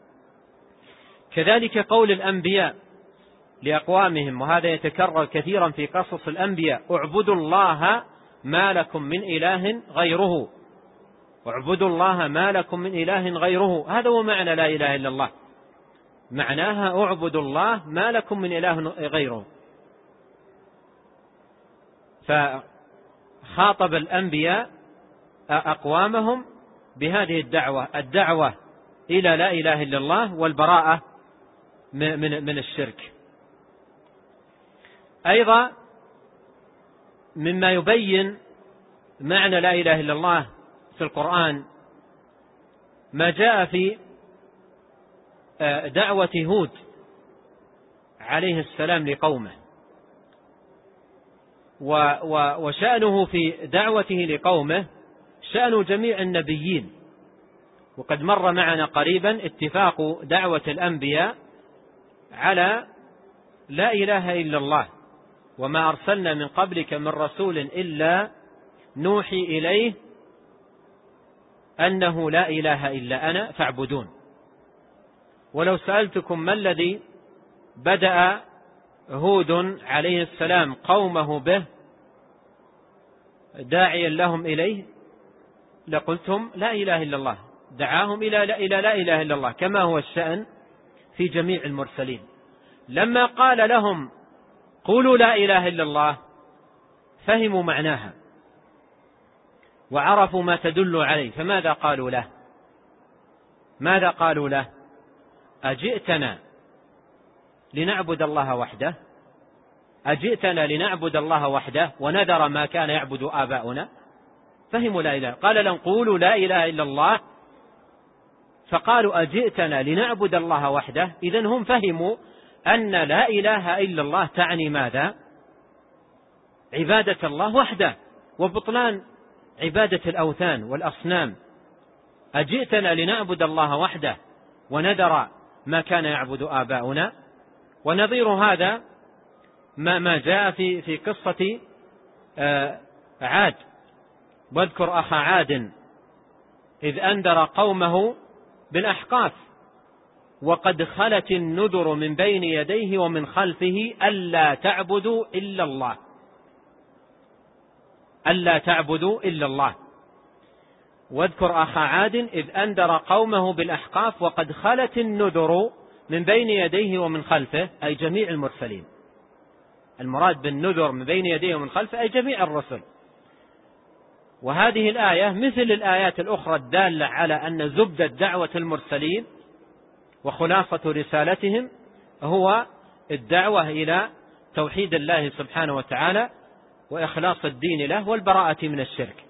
كذلك قول الأنبياء لأقوامهم، وهذا يتكرر كثيرا في قصص الأنبياء: اعبدوا الله ما لكم من إله غيره، اعبدوا الله ما لكم من إله غيره. هذا هو معنى لا إله إلا الله، معناها اعبدوا الله ما لكم من إله غيره. فخاطب الأنبياء أقوامهم بهذه الدعوة الدعوة إلى لا إله إلا الله والبراءة من من الشرك. أيضا مما يبين معنى لا إله إلا الله في القرآن ما جاء في دعوة هود عليه السلام لقومه، وشأنه في دعوته لقومه شأن جميع النبيين. وقد مر معنا قريبا اتفاق دعوة الأنبياء على لا إله إلا الله: وما أرسلنا من قبلك من رسول إلا نوحي إليه أنه لا إله إلا أنا فاعبدون. ولو سألتكم ما الذي بدأ هود عليه السلام قومه به داعيا لهم إليه لقلتم لا إله إلا الله، دعاهم إلى لا إلى لا إله إلا الله، كما هو الشأن في جميع المرسلين. لما قال لهم قولوا لا إله إلا الله فهموا معناها وعرفوا ما تدل عليه، فماذا قالوا له؟ ماذا قالوا له؟ أجئتنا لنعبد الله وحده؟ أجئتنا لنعبد الله وحده ونذر ما كان يعبد آباؤنا؟ فهموا لا إله. قال لهم قولوا لا إله إلا الله، فقالوا أجئتنا لنعبد الله وحده. إذن هم فهموا أن لا إله إلا الله تعني ماذا؟ عبادة الله وحده وبطلان عبادة الأوثان والأصنام. أجئتنا لنعبد الله وحده ونذر ما كان يعبد آباؤنا. ونظير هذا ما ما جاء في في قصة عاد: واذكر أخا عاد إذ أنذر قومه بالأحقاف وقد خلت النذر من بين يديه ومن خلفه ألا تعبدوا إلا الله، ألا تعبدوا إلا الله. واذكر أخا عاد إذ أنذر قومه بالأحقاف وقد خلت النذر من بين يديه ومن خلفه، أي جميع المرسلين. المراد بالنذر من بين يديه ومن خلفه أي جميع الرسل. وهذه الآية مثل الآيات الأخرى الدالة على أن زبدة دعوة المرسلين وخلاصة رسالتهم هو الدعوة إلى توحيد الله سبحانه وتعالى وإخلاص الدين له والبراءة من الشرك.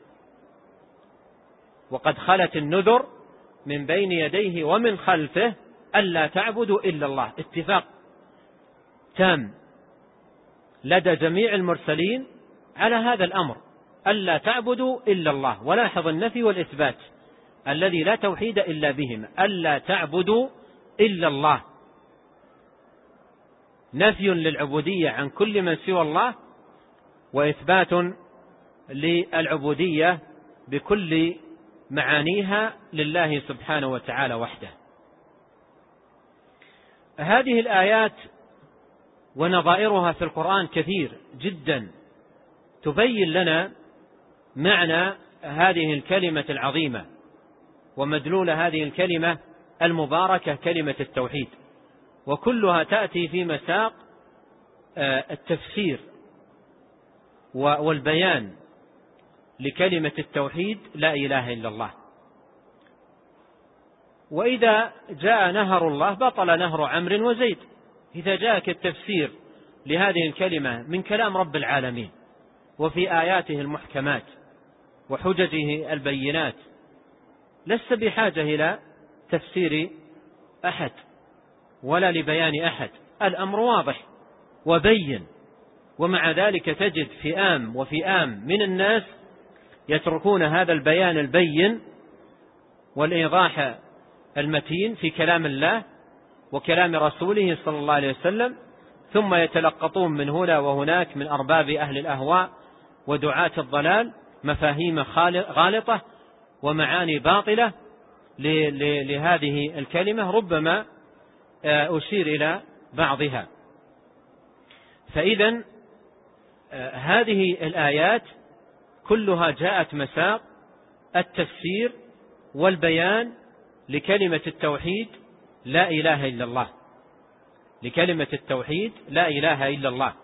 وقد خلت النذر من بين يديه ومن خلفه ألا تعبدوا إلا الله. اتفاق تام لدى جميع المرسلين على هذا الأمر، ألا تعبدوا إلا الله. ولاحظ النفي والإثبات الذي لا توحيد إلا بهما: ألا تعبدوا إلا الله، نفي للعبودية عن كل من سوى الله، وإثبات للعبودية بكل معانيها لله سبحانه وتعالى وحده. هذه الآيات ونظائرها في القرآن كثير جدا تبين لنا معنى هذه الكلمة العظيمة ومدلول هذه الكلمة المباركة كلمة التوحيد، وكلها تأتي في مساق التفسير والبيان لكلمة التوحيد لا إله إلا الله. وإذا جاء نهر الله بطل نهر عمرو وزيد. إذا جاءك التفسير لهذه الكلمة من كلام رب العالمين وفي آياته المحكمات وحججه البينات، لست بحاجة إلى تفسير أحد ولا لبيان أحد، الأمر واضح وبين. ومع ذلك تجد فئام وفئام من الناس يتركون هذا البيان البين والإيضاح المتين في كلام الله وكلام رسوله صلى الله عليه وسلم، ثم يتلقطون من هنا وهناك من أرباب أهل الأهواء ودعاة الضلال مفاهيم غالطة ومعاني باطلة لهذه الكلمة، ربما أشير إلى بعضها. فإذا هذه الآيات كلها جاءت مساق التفسير والبيان لكلمة التوحيد لا إله إلا الله، لكلمة التوحيد لا إله إلا الله.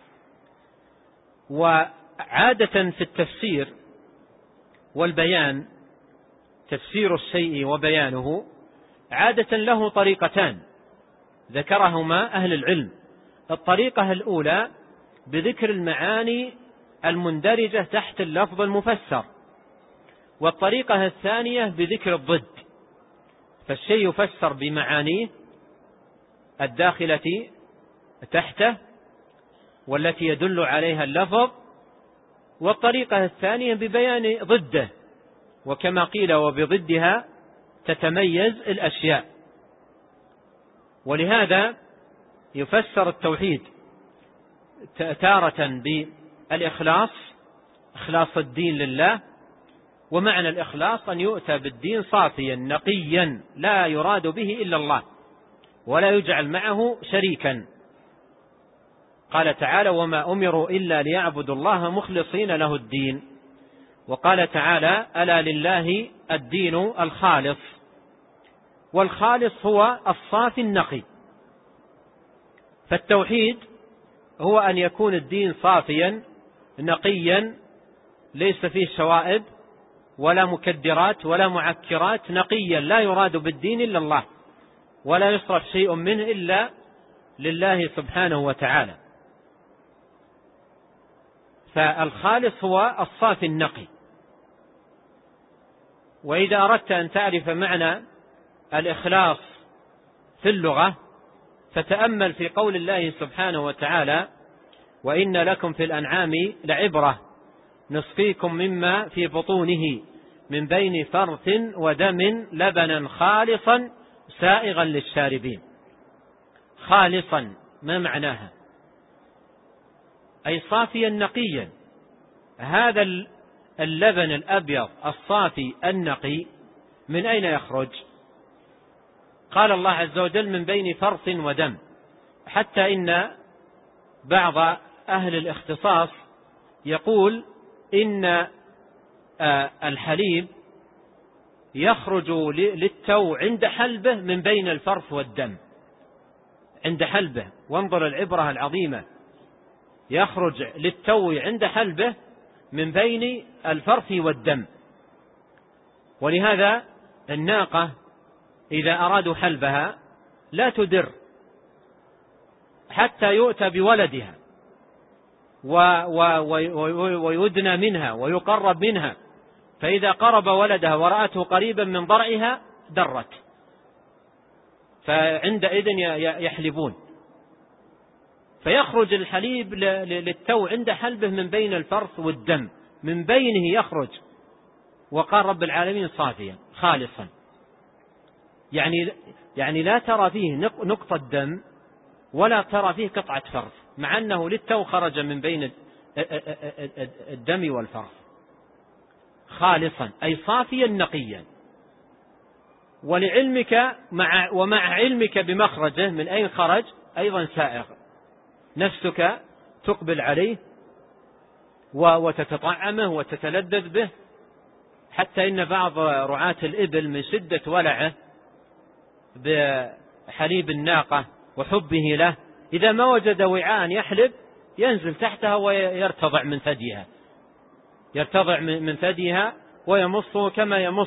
وعادة في التفسير والبيان، تفسير الشيء وبيانه عادة له طريقتان ذكرهما أهل العلم. الطريقة الأولى بذكر المعاني المندرجة تحت اللفظ المفسر، والطريقة الثانية بذكر الضد، فالشيء يفسر بمعانيه الداخلة تحته والتي يدل عليها اللفظ، والطريقة الثانية ببيان ضده، وكما قيل وبضدها تتميز الأشياء. ولهذا يفسر التوحيد تارة بالإخلاص، إخلاص الدين لله، ومعنى الإخلاص أن يؤتى بالدين صافيا نقيا لا يراد به إلا الله ولا يجعل معه شريكا. قال تعالى وما أمروا إلا ليعبدوا الله مخلصين له الدين. وقال تعالى ألا لله الدين الخالص، والخالص هو الصافي النقي. فالتوحيد هو أن يكون الدين صافيا نقيا ليس فيه شوائب ولا مكدرات ولا معكرات، نقيا لا يراد بالدين إلا الله ولا يصرف شيء منه إلا لله سبحانه وتعالى. فالخالص هو الصافي النقي. وإذا أردت أن تعرف معنى الإخلاص في اللغة فتأمل في قول الله سبحانه وتعالى وإن لكم في الأنعام لعبرة نسقيكم مما في بطونه من بين فرث ودم لبنا خالصا سائغا للشاربين. خالصا ما معناها؟ أي صافيا نقيا. هذا اللبن الأبيض الصافي النقي من أين يخرج؟ قال الله عز وجل من بين فرث ودم، حتى إن بعض أهل الاختصاص يقول إن الحليب يخرج للتو عند حلبه من بين الفرث والدم، عند حلبه. وانظر العبرة العظيمة، يخرج للتو عند حلبه من بين الفرث والدم. ولهذا الناقة إذا أرادوا حلبها لا تدر حتى يؤتى بولدها ويدنى منها ويقرب منها، فإذا قرب ولدها ورأته قريبا من ضرعها درت، فعندئذ يحلبون. فيخرج الحليب للتو عند حلبه من بين الفرث والدم، من بينه يخرج، وقال رب العالمين صافيا خالصا. يعني يعني لا ترى فيه نقطة دم ولا ترى فيه قطعة فرث، مع أنه للتو خرج من بين الدم والفرث. خالصا أي صافيا نقيا. ولعلمك مع ومع علمك بمخرجه من أين خرج أيضا سائغ، نفسك تقبل عليه وتتطعمه وتتلذذ به، حتى إن بعض رعاة الإبل من شدة ولعه بحليب الناقة وحبه له إذا ما وجد وعاء يحلب ينزل تحتها ويرتضع من ثديها، يرتضع من ثديها ويمصه كما يمص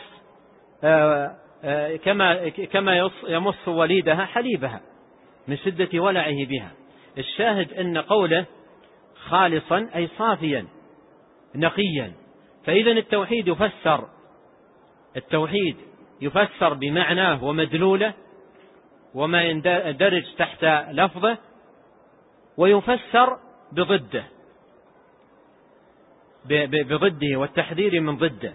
كما كما يمص وليدها حليبها من شدة ولعه بها. الشاهد أن قوله خالصا أي صافيا نقيا. فإذا التوحيد يفسر التوحيد يفسر بمعناه ومدلوله وما يندرج تحت لفظه، ويفسر بضده بضده والتحذير من ضده،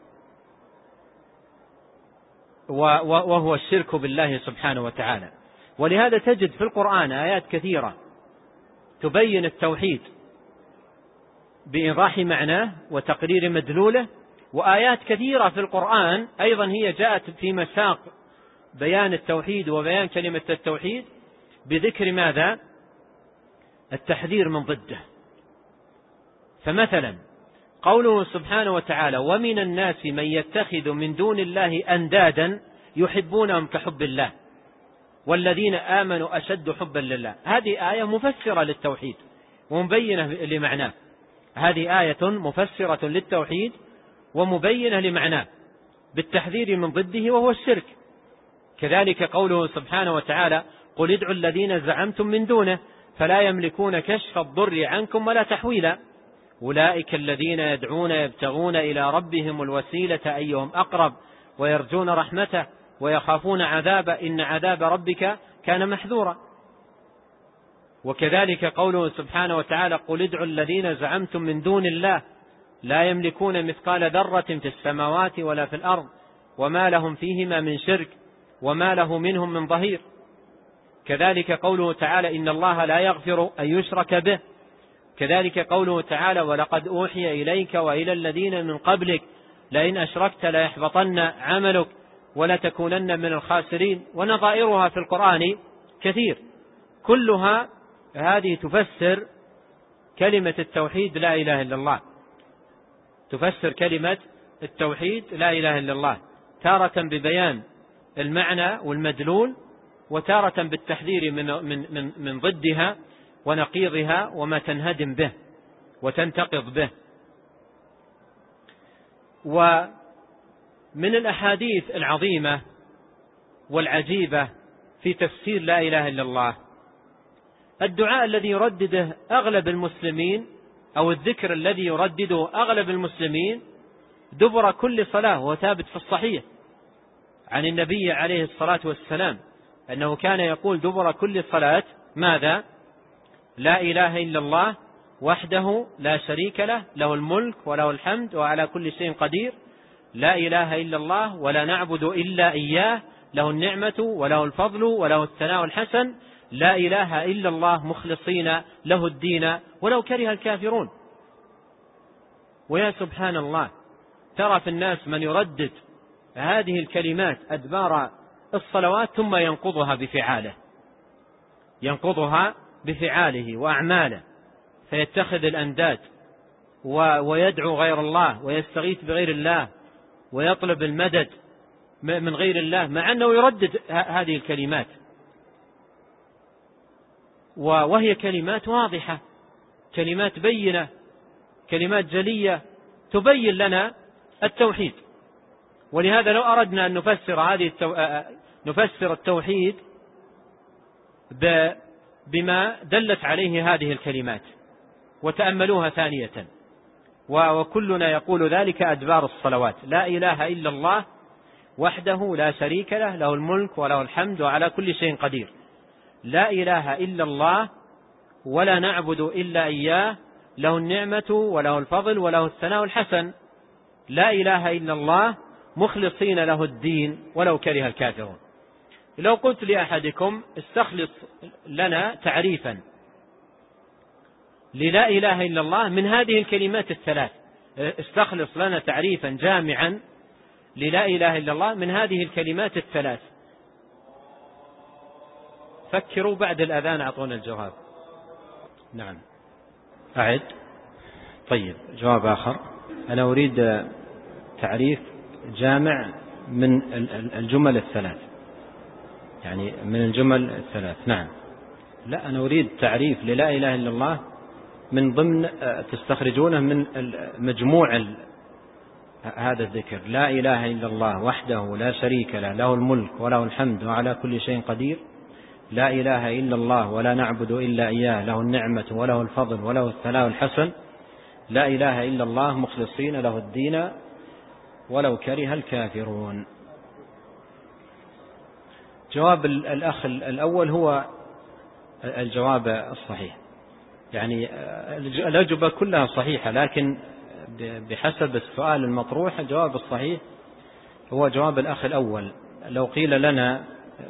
وهو الشرك بالله سبحانه وتعالى. ولهذا تجد في القرآن آيات كثيرة تبين التوحيد بإيضاح معناه وتقرير مدلوله، وآيات كثيرة في القرآن أيضا هي جاءت في مساق بيان التوحيد وبيان كلمة التوحيد بذكر ماذا؟ التحذير من ضده. فمثلا قوله سبحانه وتعالى ومن الناس من يتخذ من دون الله أندادا يحبونهم كحب الله والذين آمنوا أشد حبا لله. هذه آية مفسرة للتوحيد ومبينة لمعناه، هذه آية مفسرة للتوحيد ومبينة لمعناه بالتحذير من ضده وهو الشرك. كذلك قوله سبحانه وتعالى قل ادعوا الذين زعمتم من دونه فلا يملكون كشف الضر عنكم ولا تحويلا أولئك الذين يدعون يبتغون إلى ربهم الوسيلة أيهم أقرب ويرجون رحمته ويخافون عذابه إن عذاب ربك كان محذورا. وكذلك قوله سبحانه وتعالى قل ادعوا الذين زعمتم من دون الله لا يملكون مثقال ذرة في السماوات ولا في الأرض وما لهم فيهما من شرك وما له منهم من ظهير. كذلك قوله تعالى إن الله لا يغفر أن يشرك به. كذلك قوله تعالى ولقد أوحي إليك وإلى الذين من قبلك لئن أشركت ليحبطن عملك ولتكونن من الخاسرين. ونظائرها في القرآن كثير، كلها هذه تفسر كلمة التوحيد لا إله إلا الله، تفسر كلمة التوحيد لا إله إلا الله تارة ببيان المعنى والمدلول، وتارة بالتحذير من, من, من, من ضدها ونقيضها وما تنهدم به وتنتقض به. ومن الأحاديث العظيمة والعجيبة في تفسير لا إله إلا الله الدعاء الذي يردده أغلب المسلمين أو الذكر الذي يردده أغلب المسلمين دبر كل صلاة، وهو ثابت في الصحيح عن النبي عليه الصلاة والسلام أنه كان يقول دبر كل صلاة ماذا؟ لا إله إلا الله وحده لا شريك له له الملك وله الحمد وعلى كل شيء قدير لا إله إلا الله ولا نعبد إلا إياه له النعمة وله الفضل وله الثناء الحسن لا إله إلا الله مخلصين له الدين ولو كره الكافرون. ويا سبحان الله ترى في الناس من يردد هذه الكلمات أدبار الصلوات ثم ينقضها بفعاله ينقضها بفعاله وأعماله، فيتخذ الأنداد ويدعو غير الله ويستغيث بغير الله ويطلب المدد من غير الله، مع أنه يردد هذه الكلمات وهي كلمات واضحة، كلمات بينة، كلمات جلية تبين لنا التوحيد. ولهذا لو أردنا أن نفسر هذه التو... نفسر التوحيد ب... بما دلت عليه هذه الكلمات وتأملوها ثانية، وكلنا يقول ذلك أدبار الصلوات لا إله إلا الله وحده لا شريك له له الملك وله الحمد وعلى كل شيء قدير لا إله إلا الله ولا نعبد إلا إياه له النعمة وله الفضل وله الثناء الحسن لا إله إلا الله مخلصين له الدين ولو كره الكافرون. لو قلت لأحدكم استخلص لنا تعريفا للا إله إلا الله من هذه الكلمات الثلاث استخلص لنا تعريفا جامعا للا إله إلا الله من هذه الكلمات الثلاث. فكروا بعد الأذان أعطونا الجواب. نعم أعد. طيب جواب آخر. أنا أريد تعريف جامع من الجمل الثلاث، يعني من الجمل الثلاث. نعم لا، أنا أريد تعريف للا إله إلا الله من ضمن تستخرجونه من مجموع هذا الذكر: لا إله إلا الله وحده لا شريك له، له الملك وله الحمد وعلى كل شيء قدير. لا إله إلا الله ولا نعبد إلا إياه، له النعمة وله الفضل وله الثناء الحسن. لا إله إلا الله مخلصين له الدين ولو كره الكافرون. جواب الأخ الأول هو الجواب الصحيح، يعني الأجوبة كلها صحيحة، لكن بحسب السؤال المطروح الجواب الصحيح هو جواب الأخ الأول. لو قيل لنا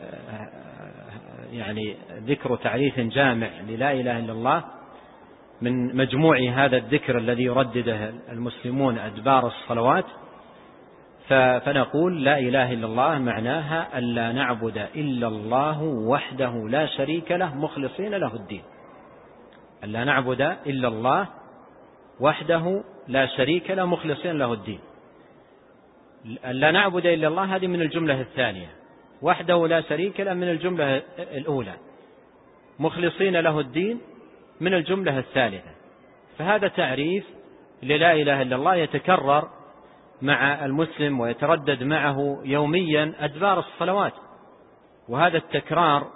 يعني ذكر تعريف جامع للا إله إلا الله من مجموع هذا الذكر الذي يردده المسلمون أدبار الصلوات، فنقول: لا إله إلا الله معناها ألا نعبد إلا الله وحده لا شريك له مخلصين له الدين. ألا نعبد إلا الله وحده لا شريك له مخلصين له الدين. ألا نعبد إلا الله هذه من الجملة الثانية، وحده لا شريك له من الجملة الأولى، مخلصين له الدين من الجملة الثالثة. فهذا تعريف للا إله إلا الله يتكرر مع المسلم ويتردد معه يوميا أدبار الصلوات، وهذا التكرار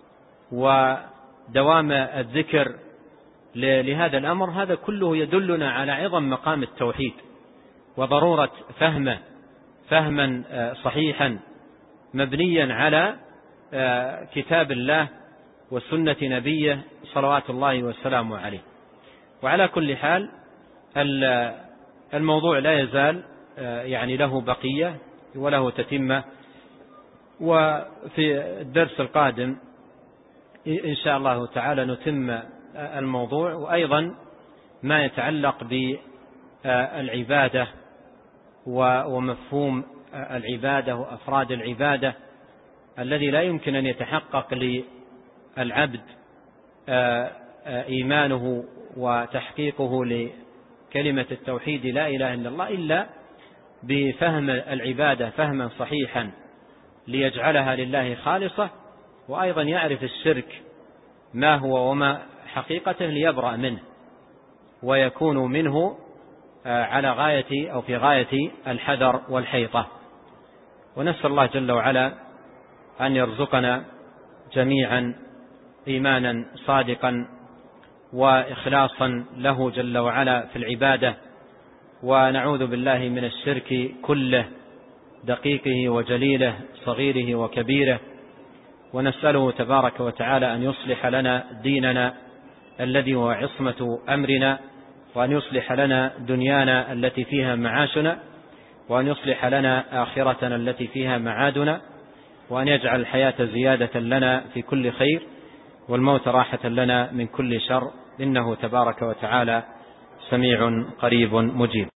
ودوام الذكر لهذا الأمر هذا كله يدلنا على عظم مقام التوحيد وضرورة فهمه فهما صحيحا مبنيا على كتاب الله وسنة نبيه صلوات الله والسلام عليه. وعلى كل حال الموضوع لا يزال يعني له بقية وله تتمة، وفي الدرس القادم إن شاء الله تعالى نتم الموضوع، وأيضا ما يتعلق بالعبادة ومفهوم العبادة وأفراد العبادة الذي لا يمكن أن يتحقق للعبد إيمانه وتحقيقه لكلمة التوحيد لا إله إلا الله إلا بفهم العبادة فهما صحيحا ليجعلها لله خالصة، وأيضا يعرف الشرك ما هو وما حقيقته ليبرأ منه ويكون منه على غاية أو في غاية الحذر والحيطة. ونسأل الله جل وعلا أن يرزقنا جميعا إيمانا صادقا وإخلاصا له جل وعلا في العبادة، ونعوذ بالله من الشرك كله دقيقه وجليله صغيره وكبيره، ونسأله تبارك وتعالى أن يصلح لنا ديننا الذي هو عصمة أمرنا، وأن يصلح لنا دنيانا التي فيها معاشنا، وأن يصلح لنا آخرتنا التي فيها معادنا، وأن يجعل الحياة زيادة لنا في كل خير والموت راحة لنا من كل شر، إنه تبارك وتعالى سميع قريب مجيب.